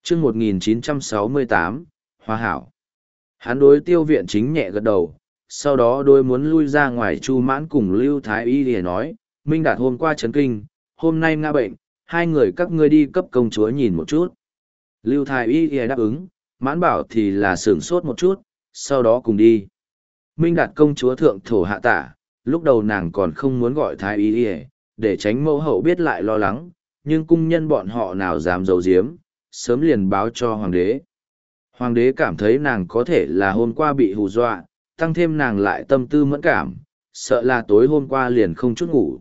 chương 1968, Hoa Hảo. Hắn đối Tiêu Viện Chính nhẹ gật đầu, sau đó đôi muốn lui ra ngoài Chu Mãn cùng Lưu Thái Y để nói, Minh Đạt hôm qua chấn kinh, hôm nay ngã bệnh, hai người các ngươi đi cấp công chúa nhìn một chút. Lưu Thái Y đáp ứng, Mãn Bảo thì là sửng sốt một chút, sau đó cùng đi. Minh Đạt công chúa thượng thổ hạ tả, lúc đầu nàng còn không muốn gọi Thái Y để tránh mẫu hậu biết lại lo lắng, nhưng cung nhân bọn họ nào dám giấu giếm, sớm liền báo cho hoàng đế. Hoàng đế cảm thấy nàng có thể là hôm qua bị hù dọa, tăng thêm nàng lại tâm tư mẫn cảm, sợ là tối hôm qua liền không chút ngủ.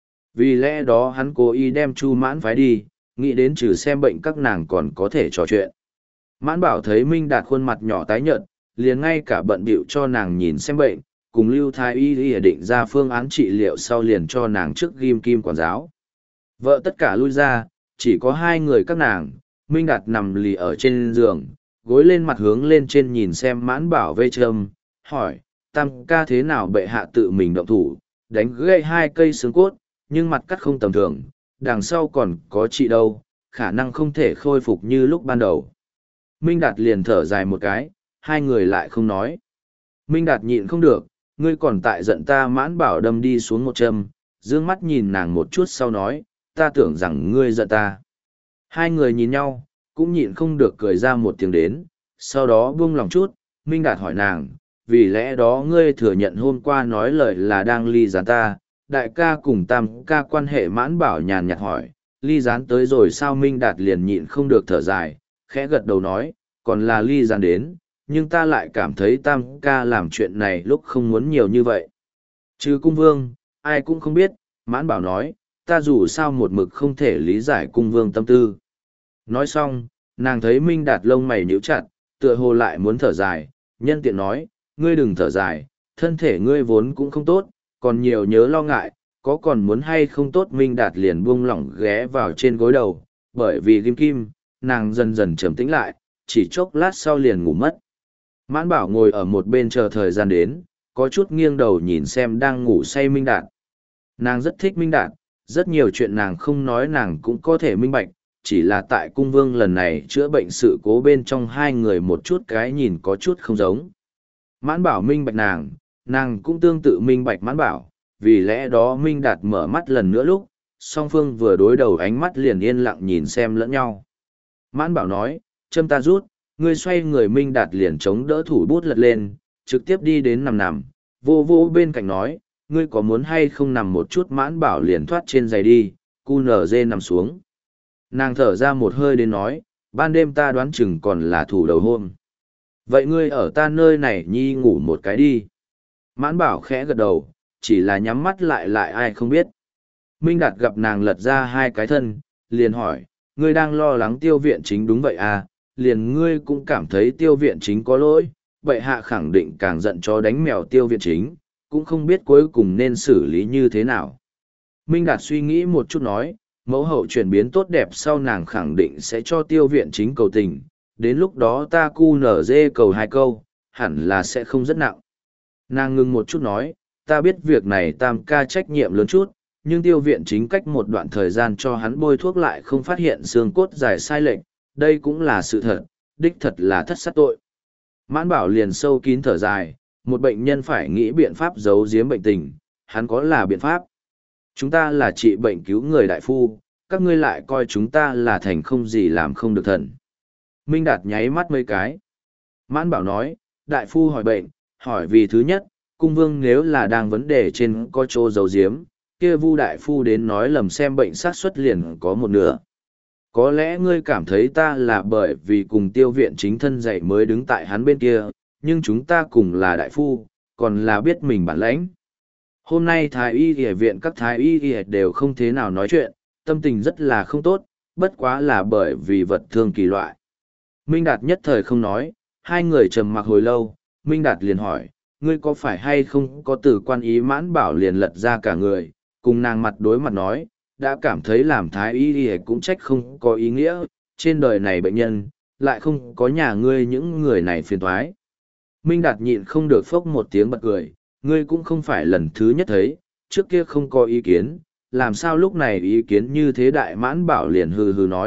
Vì lẽ đó hắn cố ý đem Chu Mãn phái đi, nghĩ đến trừ xem bệnh các nàng còn có thể trò chuyện. Mãn Bảo thấy Minh Đạt khuôn mặt nhỏ tái nhợt, liền ngay cả bận bịu cho nàng nhìn xem bệnh, cùng Lưu Thái Y định ra phương án trị liệu sau liền cho nàng trước ghim kim quản giáo. Vợ tất cả lui ra, chỉ có hai người các nàng, Minh Đạt nằm lì ở trên giường, gối lên mặt hướng lên trên nhìn xem Mãn Bảo vây châm, hỏi, tam ca thế nào bệ hạ tự mình động thủ, đánh gãy hai cây xương cốt, nhưng mặt cắt không tầm thường, đằng sau còn có chị đâu, khả năng không thể khôi phục như lúc ban đầu. Minh Đạt liền thở dài một cái, hai người lại không nói. Minh Đạt nhịn không được, ngươi còn tại giận ta. Mãn Bảo đâm đi xuống một châm, dương mắt nhìn nàng một chút sau nói, ta tưởng rằng ngươi giận ta. Hai người nhìn nhau, cũng nhịn không được cười ra một tiếng đến, sau đó buông lòng chút, Minh Đạt hỏi nàng, vì lẽ đó ngươi thừa nhận hôm qua nói lời là đang ly gián ta, đại ca cùng tam ca quan hệ. Mãn Bảo nhàn nhạt hỏi, ly gián tới rồi sao? Minh Đạt liền nhịn không được thở dài, khẽ gật đầu nói, còn là ly gián đến, nhưng ta lại cảm thấy tam ca làm chuyện này lúc không muốn nhiều như vậy. Trừ cung vương, ai cũng không biết. Mãn Bảo nói, ta dù sao một mực không thể lý giải cung vương tâm tư. Nói xong, nàng thấy Minh Đạt lông mày nhíu chặt, tựa hồ lại muốn thở dài, nhân tiện nói, ngươi đừng thở dài, thân thể ngươi vốn cũng không tốt, còn nhiều nhớ lo ngại, có còn muốn hay không tốt. Minh Đạt liền buông lỏng ghé vào trên gối đầu, bởi vì ghim kim, nàng dần dần trầm tĩnh lại, chỉ chốc lát sau liền ngủ mất. Mãn Bảo ngồi ở một bên chờ thời gian đến, có chút nghiêng đầu nhìn xem đang ngủ say Minh Đạt. Nàng rất thích Minh Đạt, rất nhiều chuyện nàng không nói nàng cũng có thể minh bạch, chỉ là tại cung vương lần này chữa bệnh sự cố bên trong hai người một chút cái nhìn có chút không giống. Mãn Bảo minh bạch nàng cũng tương tự minh bạch Mãn Bảo, vì lẽ đó Minh Đạt mở mắt lần nữa lúc, song phương vừa đối đầu ánh mắt liền yên lặng nhìn xem lẫn nhau. Mãn Bảo nói, châm ta rút, ngươi xoay người. Minh Đạt liền chống đỡ thủ bút lật lên, trực tiếp đi đến nằm, vô vô bên cạnh nói, ngươi có muốn hay không nằm một chút? Mãn Bảo liền thoát trên giày đi, cu nở dê nằm xuống. Nàng thở ra một hơi đến nói, ban đêm ta đoán chừng còn là thủ đầu hôm. Vậy ngươi ở ta nơi này nhi ngủ một cái đi. Mãn Bảo khẽ gật đầu, chỉ là nhắm mắt lại ai không biết. Minh Đạt gặp nàng lật ra hai cái thân, liền hỏi, ngươi đang lo lắng Tiêu Viện Chính đúng vậy à? Liền ngươi cũng cảm thấy Tiêu Viện Chính có lỗi, vậy hạ khẳng định càng giận chó đánh mèo Tiêu Viện Chính, cũng không biết cuối cùng nên xử lý như thế nào. Minh Đạt suy nghĩ một chút nói, mẫu hậu chuyển biến tốt đẹp sau nàng khẳng định sẽ cho Tiêu Viện Chính cầu tình, đến lúc đó ta cu nở dê cầu hai câu, hẳn là sẽ không rất nặng. Nàng ngừng một chút nói, ta biết việc này tam ca trách nhiệm lớn chút, nhưng Tiêu Viện Chính cách một đoạn thời gian cho hắn bôi thuốc lại không phát hiện xương cốt dài sai lệch, đây cũng là sự thật, đích thật là thất sát tội. Mãn Bảo liền sâu kín thở dài, một bệnh nhân phải nghĩ biện pháp giấu giếm bệnh tình, hắn có là biện pháp. Chúng ta là trị bệnh cứu người đại phu, các ngươi lại coi chúng ta là thành không gì làm không được thần. Minh Đạt nháy mắt mấy cái. Mãn Bảo nói, đại phu hỏi bệnh, hỏi vì thứ nhất, cung vương nếu là đang vấn đề trên có chỗ giấu giếm, kia Vu đại phu đến nói lầm xem bệnh xác suất liền có một nửa. Có lẽ ngươi cảm thấy ta là bởi vì cùng Tiêu Viện Chính thân dạy mới đứng tại hắn bên kia, nhưng chúng ta cùng là đại phu, còn là biết mình bản lãnh. Hôm nay thái y y viện các thái y y đều không thế nào nói chuyện, tâm tình rất là không tốt, bất quá là bởi vì vật thương kỳ loại. Minh Đạt nhất thời không nói, hai người trầm mặc hồi lâu, Minh Đạt liền hỏi, ngươi có phải hay không có từ quan ý? Mãn Bảo liền lật ra cả người, cùng nàng mặt đối mặt nói, đã cảm thấy làm thái y y cũng trách không có ý nghĩa, trên đời này bệnh nhân, lại không có nhà ngươi những người này phiền toái. Minh Đạt nhịn không được phốc một tiếng bật cười, ngươi cũng không phải lần thứ nhất thấy, trước kia không có ý kiến, làm sao lúc này ý kiến như thế? Đại Mãn Bảo liền hừ hừ nói,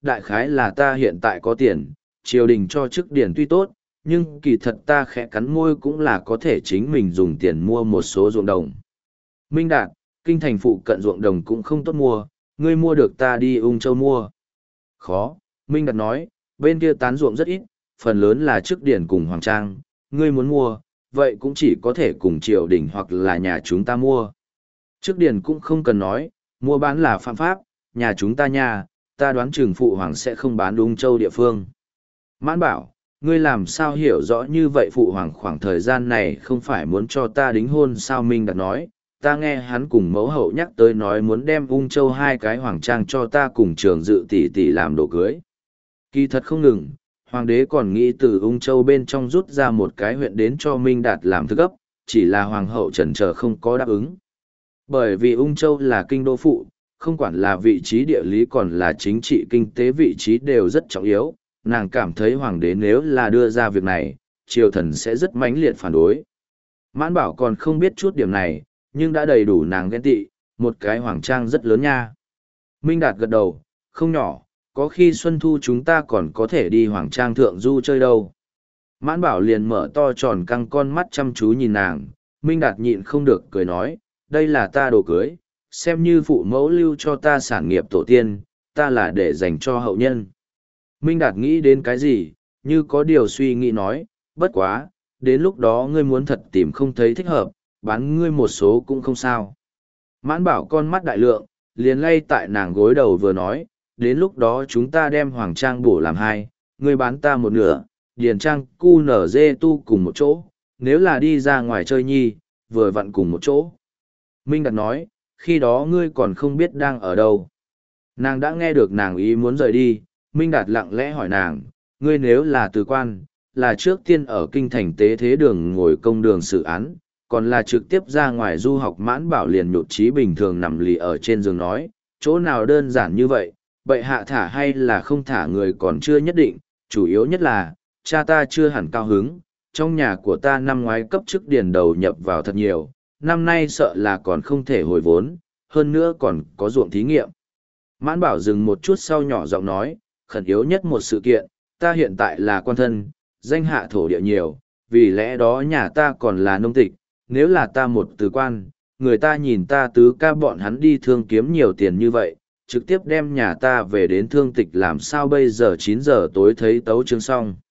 đại khái là ta hiện tại có tiền, triều đình cho chức điển tuy tốt, nhưng kỳ thật ta khẽ cắn môi cũng là có thể chính mình dùng tiền mua một số ruộng đồng. Minh Đạt, kinh thành phụ cận ruộng đồng cũng không tốt mua, ngươi mua được ta đi Ung Châu mua. Khó, Minh Đạt nói, bên kia tán ruộng rất ít, phần lớn là chức điển cùng hoàng trang, ngươi muốn mua, vậy cũng chỉ có thể cùng triều đình hoặc là nhà chúng ta mua. Chức điển cũng không cần nói, mua bán là phạm pháp, nhà chúng ta nhà, ta đoán chừng phụ hoàng sẽ không bán Ung Châu địa phương. Mãn bảo, ngươi làm sao hiểu rõ như vậy phụ hoàng khoảng thời gian này không phải muốn cho ta đính hôn sao? Minh Đạt nói, ta nghe hắn cùng mẫu hậu nhắc tới nói muốn đem Ung Châu 2 cái hoàng trang cho ta cùng Trường Dự tỷ tỷ làm đồ cưới. Kỳ thật không ngừng, hoàng đế còn nghĩ từ Ung Châu bên trong rút ra một cái huyện đến cho Minh Đạt làm thức ấp, chỉ là hoàng hậu chần chờ không có đáp ứng. Bởi vì Ung Châu là kinh đô phụ, không quản là vị trí địa lý còn là chính trị kinh tế vị trí đều rất trọng yếu, nàng cảm thấy hoàng đế nếu là đưa ra việc này, triều thần sẽ rất mãnh liệt phản đối. Mãn bảo còn không biết chút điểm này, nhưng đã đầy đủ nàng ghen tị, một cái hoàng trang rất lớn nha. Minh Đạt gật đầu, không nhỏ, có khi xuân thu chúng ta còn có thể đi hoàng trang thượng du chơi đâu. Mãn bảo liền mở to tròn căng con mắt chăm chú nhìn nàng, Minh Đạt nhịn không được cười nói, đây là ta đồ cưới, xem như phụ mẫu lưu cho ta sản nghiệp tổ tiên, ta là để dành cho hậu nhân. Minh Đạt nghĩ đến cái gì, như có điều suy nghĩ nói, bất quá, đến lúc đó ngươi muốn thật tìm không thấy thích hợp, bán ngươi một số cũng không sao. Mãn bảo con mắt đại lượng, liền lay tại nàng gối đầu vừa nói, đến lúc đó chúng ta đem hoàng trang bổ làm 2, ngươi bán ta một nửa, điền trang cu nở dê tu cùng một chỗ, nếu là đi ra ngoài chơi nhi, vừa vặn cùng một chỗ. Minh Đạt nói, khi đó ngươi còn không biết đang ở đâu. Nàng đã nghe được nàng ý muốn rời đi, Minh Đạt lặng lẽ hỏi nàng, ngươi nếu là từ quan, là trước tiên ở kinh thành tế thế đường ngồi công đường xử án, còn là trực tiếp ra ngoài du học? Mãn bảo liền nhột trí bình thường nằm lì ở trên giường nói, chỗ nào đơn giản như vậy, bệ hạ thả hay là không thả người còn chưa nhất định, chủ yếu nhất là, cha ta chưa hẳn cao hứng, trong nhà của ta năm ngoái cấp chức điền đầu nhập vào thật nhiều, năm nay sợ là còn không thể hồi vốn, hơn nữa còn có ruộng thí nghiệm. Mãn bảo dừng một chút sau nhỏ giọng nói, khẩn yếu nhất một sự kiện, ta hiện tại là quan thân, danh hạ thổ địa nhiều, vì lẽ đó nhà ta còn là nông tịch, nếu là ta một từ quan, người ta nhìn ta tứ ca bọn hắn đi thương kiếm nhiều tiền như vậy, trực tiếp đem nhà ta về đến thương tịch làm sao bây giờ? 9 giờ tối thấy tấu chương xong.